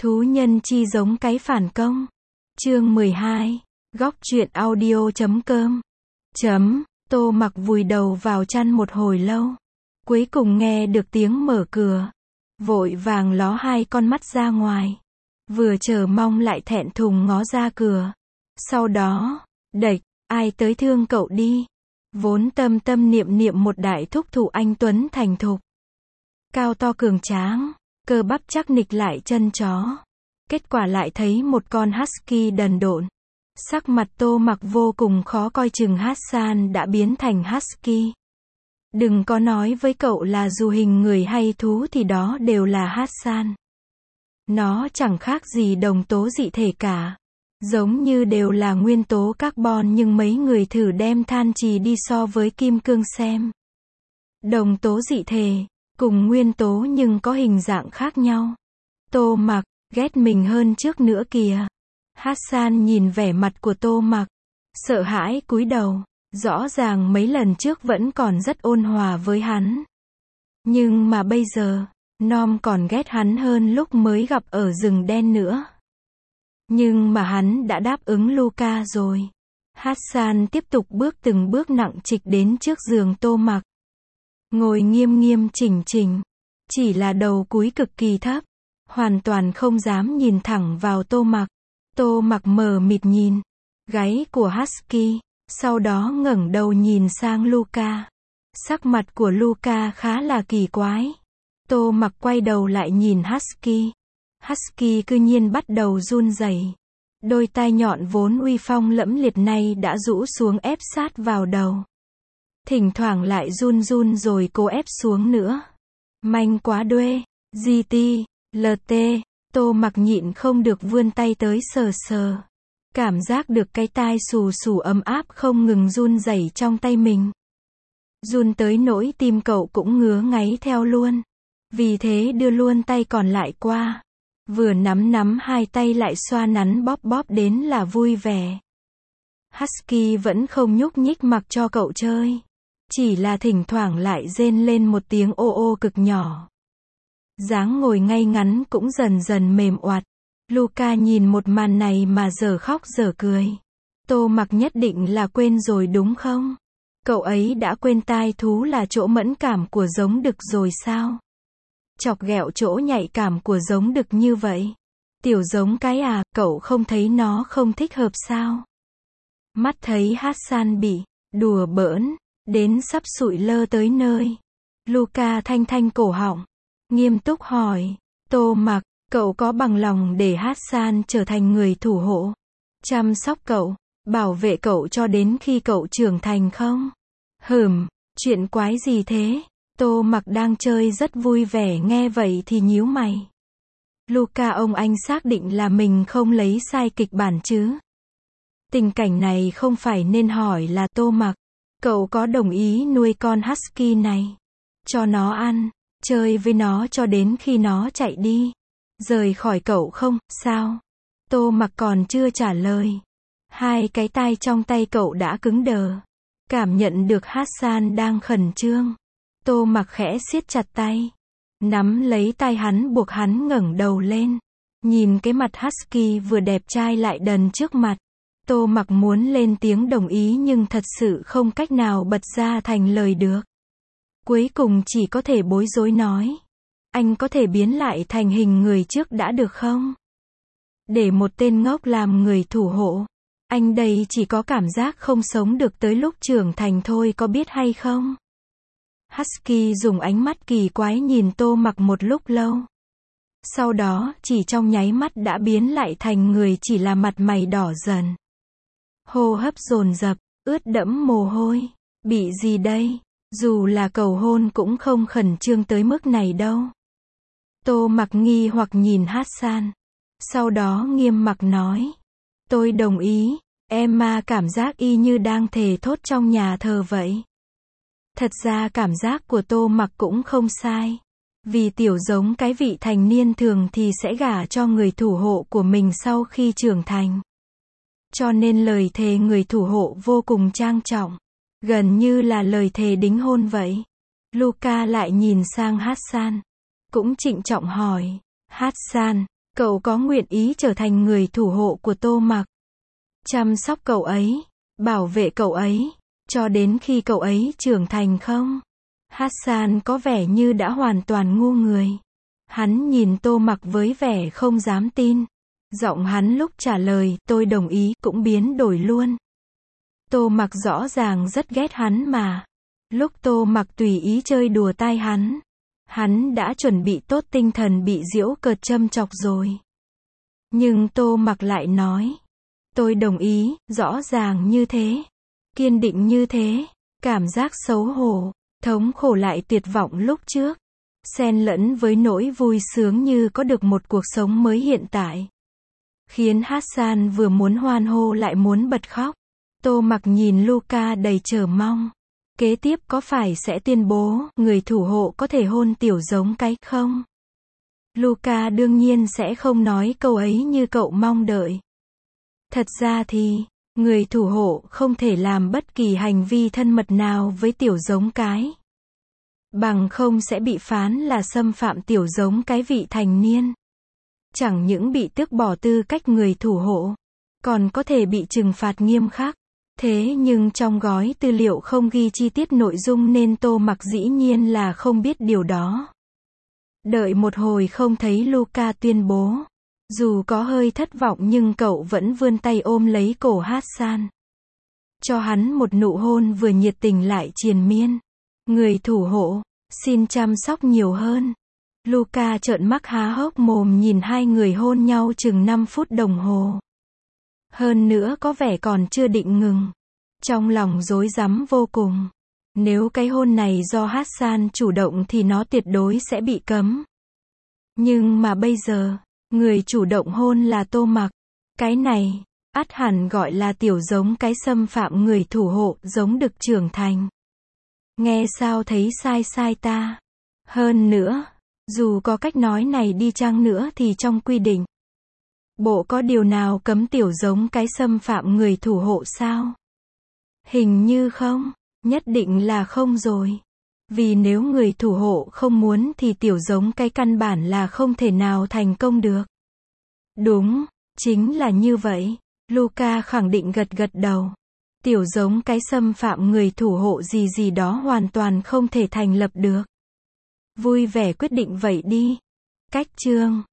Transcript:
Thú nhân chi giống cái phản công. Chương 12. Góc truyện audio.com. Tô Mặc vùi đầu vào chăn một hồi lâu. Cuối cùng nghe được tiếng mở cửa. Vội vàng ló hai con mắt ra ngoài. Vừa chờ mong lại thẹn thùng ngó ra cửa. Sau đó, đệch, ai tới thương cậu đi. Vốn tâm tâm niệm niệm một đại thúc thủ anh tuấn thành thục. Cao to cường tráng, cơ bắp chắc nịch lại chân chó. Kết quả lại thấy một con husky đần độn. Sắc mặt Tô Mặc vô cùng khó coi, chừng Hassan đã biến thành husky. Đừng có nói với cậu là dù hình người hay thú thì đó đều là Hassan. Nó chẳng khác gì đồng tố dị thể cả. Giống như đều là nguyên tố carbon, nhưng mấy người thử đem than trì đi so với kim cương xem. Đồng tố dị thể, cùng nguyên tố nhưng có hình dạng khác nhau. Tô Mặc, ghét mình hơn trước nữa kìa. Hassan nhìn vẻ mặt của Tô Mặc, sợ hãi cúi đầu. Rõ ràng mấy lần trước vẫn còn rất ôn hòa với hắn. Nhưng mà bây giờ, Nom còn ghét hắn hơn lúc mới gặp ở rừng đen nữa. Nhưng mà hắn đã đáp ứng Luca rồi. Hassan tiếp tục bước từng bước nặng trịch đến trước giường Tô Mặc. Ngồi nghiêm nghiêm chỉnh chỉnh. Chỉ là đầu cúi cực kỳ thấp. Hoàn toàn không dám nhìn thẳng vào Tô Mặc. Tô Mặc mờ mịt nhìn gáy của husky. Sau đó ngẩng đầu nhìn sang Luca. Sắc mặt của Luca khá là kỳ quái. Tô Mặc quay đầu lại nhìn husky. Husky cư nhiên bắt đầu run rẩy. Đôi tai nhọn vốn uy phong lẫm liệt này đã rũ xuống ép sát vào đầu. Thỉnh thoảng lại run run rồi cố ép xuống nữa. Manh quá đuê. GT, LT. Tô Mặc nhịn không được vươn tay tới sờ sờ. Cảm giác được cái tai xù xù ấm áp không ngừng run rẩy trong tay mình. Run tới nỗi tim cậu cũng ngứa ngáy theo luôn. Vì thế đưa luôn tay còn lại qua. Vừa nắm hai tay lại xoa nắn bóp bóp đến là vui vẻ. Husky vẫn không nhúc nhích mặc cho cậu chơi. Chỉ là thỉnh thoảng lại rên lên một tiếng ô ô cực nhỏ. Dáng ngồi ngay ngắn cũng dần dần mềm oặt. Luca nhìn một màn này mà dở khóc dở cười. Tô Mặc nhất định là quên rồi đúng không? Cậu ấy đã quên tai thú là chỗ mẫn cảm của giống đực rồi sao? Chọc ghẹo chỗ nhạy cảm của giống đực như vậy. Tiểu giống cái à, cậu không thấy nó không thích hợp sao? Mắt thấy Hassan bị đùa bỡn đến sắp sụi lơ tới nơi. Luca thanh thanh cổ họng, nghiêm túc hỏi, Tô Mặc, cậu có bằng lòng để Hassan trở thành người thủ hộ, chăm sóc cậu, bảo vệ cậu cho đến khi cậu trưởng thành không? Chuyện quái gì thế? Tô Mặc đang chơi rất vui vẻ nghe vậy thì nhíu mày. Luca ông anh xác định là mình không lấy sai kịch bản chứ? Tình cảnh này không phải nên hỏi là Tô Mặc, cậu có đồng ý nuôi con husky này, cho nó ăn, chơi với nó cho đến khi nó chạy đi, rời khỏi cậu không, sao? Tô Mặc còn chưa trả lời. Hai cái tai trong tay cậu đã cứng đờ. Cảm nhận được Hassan đang khẩn trương. Tô Mặc khẽ siết chặt tay. Nắm lấy tay hắn buộc hắn ngẩng đầu lên. Nhìn cái mặt husky vừa đẹp trai lại đần trước mặt. Tô Mặc muốn lên tiếng đồng ý nhưng thật sự không cách nào bật ra thành lời được. Cuối cùng chỉ có thể bối rối nói. Anh có thể biến lại thành hình người trước đã được không? Để một tên ngốc làm người thủ hộ. Anh đây chỉ có cảm giác không sống được tới lúc trưởng thành thôi, có biết hay không? Husky dùng ánh mắt kỳ quái nhìn Tô Mặc một lúc lâu. Sau đó, chỉ trong nháy mắt đã biến lại thành người, chỉ là mặt mày đỏ dần. Hô hấp dồn dập, ướt đẫm mồ hôi. Bị gì đây? Dù là cầu hôn cũng không khẩn trương tới mức này đâu. Tô Mặc nghi hoặc nhìn Hassan. Sau đó nghiêm mặc nói. Tôi đồng ý, Emma cảm giác y như đang thề thốt trong nhà thờ vậy. Thật ra cảm giác của Tô Mặc cũng không sai. Vì tiểu giống cái vị thành niên thường thì sẽ gả cho người thủ hộ của mình sau khi trưởng thành. Cho nên lời thề người thủ hộ vô cùng trang trọng. Gần như là lời thề đính hôn vậy. Luca lại nhìn sang Hassan. Cũng trịnh trọng hỏi. Hassan, Cậu có nguyện ý trở thành người thủ hộ của Tô Mặc, chăm sóc cậu ấy, bảo vệ cậu ấy, cho đến khi cậu ấy trưởng thành không? Hassan có vẻ như đã hoàn toàn ngu người. Hắn nhìn Tô Mặc với vẻ không dám tin. Giọng hắn lúc trả lời, tôi đồng ý, cũng biến đổi luôn. Tô Mặc rõ ràng rất ghét hắn mà. Lúc Tô Mặc tùy ý chơi đùa tai hắn đã chuẩn bị tốt tinh thần bị giễu cợt châm chọc rồi. Nhưng Tô Mặc lại nói, tôi đồng ý, rõ ràng như thế, kiên định như thế, cảm giác xấu hổ, thống khổ lại tuyệt vọng lúc trước, xen lẫn với nỗi vui sướng như có được một cuộc sống mới hiện tại, khiến Hassan vừa muốn hoan hô lại muốn bật khóc. Tô Mặc nhìn Luca đầy chờ mong. Kế tiếp có phải sẽ tuyên bố, người thủ hộ có thể hôn tiểu giống cái không? Luca đương nhiên sẽ không nói câu ấy như cậu mong đợi. Thật ra thì, người thủ hộ không thể làm bất kỳ hành vi thân mật nào với tiểu giống cái. Bằng không sẽ bị phán là xâm phạm tiểu giống cái vị thành niên. Chẳng những bị tước bỏ tư cách người thủ hộ, còn có thể bị trừng phạt nghiêm khắc. Thế nhưng trong gói tư liệu không ghi chi tiết nội dung nên Tô Mặc dĩ nhiên là không biết điều đó. Đợi một hồi không thấy Luca tuyên bố. Dù có hơi thất vọng nhưng cậu vẫn vươn tay ôm lấy cổ Hassan. Cho hắn một nụ hôn vừa nhiệt tình lại triền miên. Người thủ hộ, xin chăm sóc nhiều hơn. Luca trợn mắt há hốc mồm nhìn hai người hôn nhau chừng 5 phút đồng hồ. Hơn nữa có vẻ còn chưa định ngừng. Trong lòng rối rắm vô cùng. Nếu cái hôn này do Hassan chủ động thì nó tuyệt đối sẽ bị cấm. Nhưng mà bây giờ, người chủ động hôn là Tô Mặc. Cái này, ắt hẳn gọi là tiểu giống cái xâm phạm người thủ hộ giống được trưởng thành. Nghe sao thấy sai sai ta. Hơn nữa, dù có cách nói này đi chăng nữa thì trong quy định, bộ có điều nào cấm tiểu giống cái xâm phạm người thủ hộ sao? Hình như không, nhất định là không rồi. Vì nếu người thủ hộ không muốn thì tiểu giống cái căn bản là không thể nào thành công được. Đúng, chính là như vậy. Luca khẳng định gật gật đầu. Tiểu giống cái xâm phạm người thủ hộ gì gì đó hoàn toàn không thể thành lập được. Vui vẻ quyết định vậy đi. Cách chương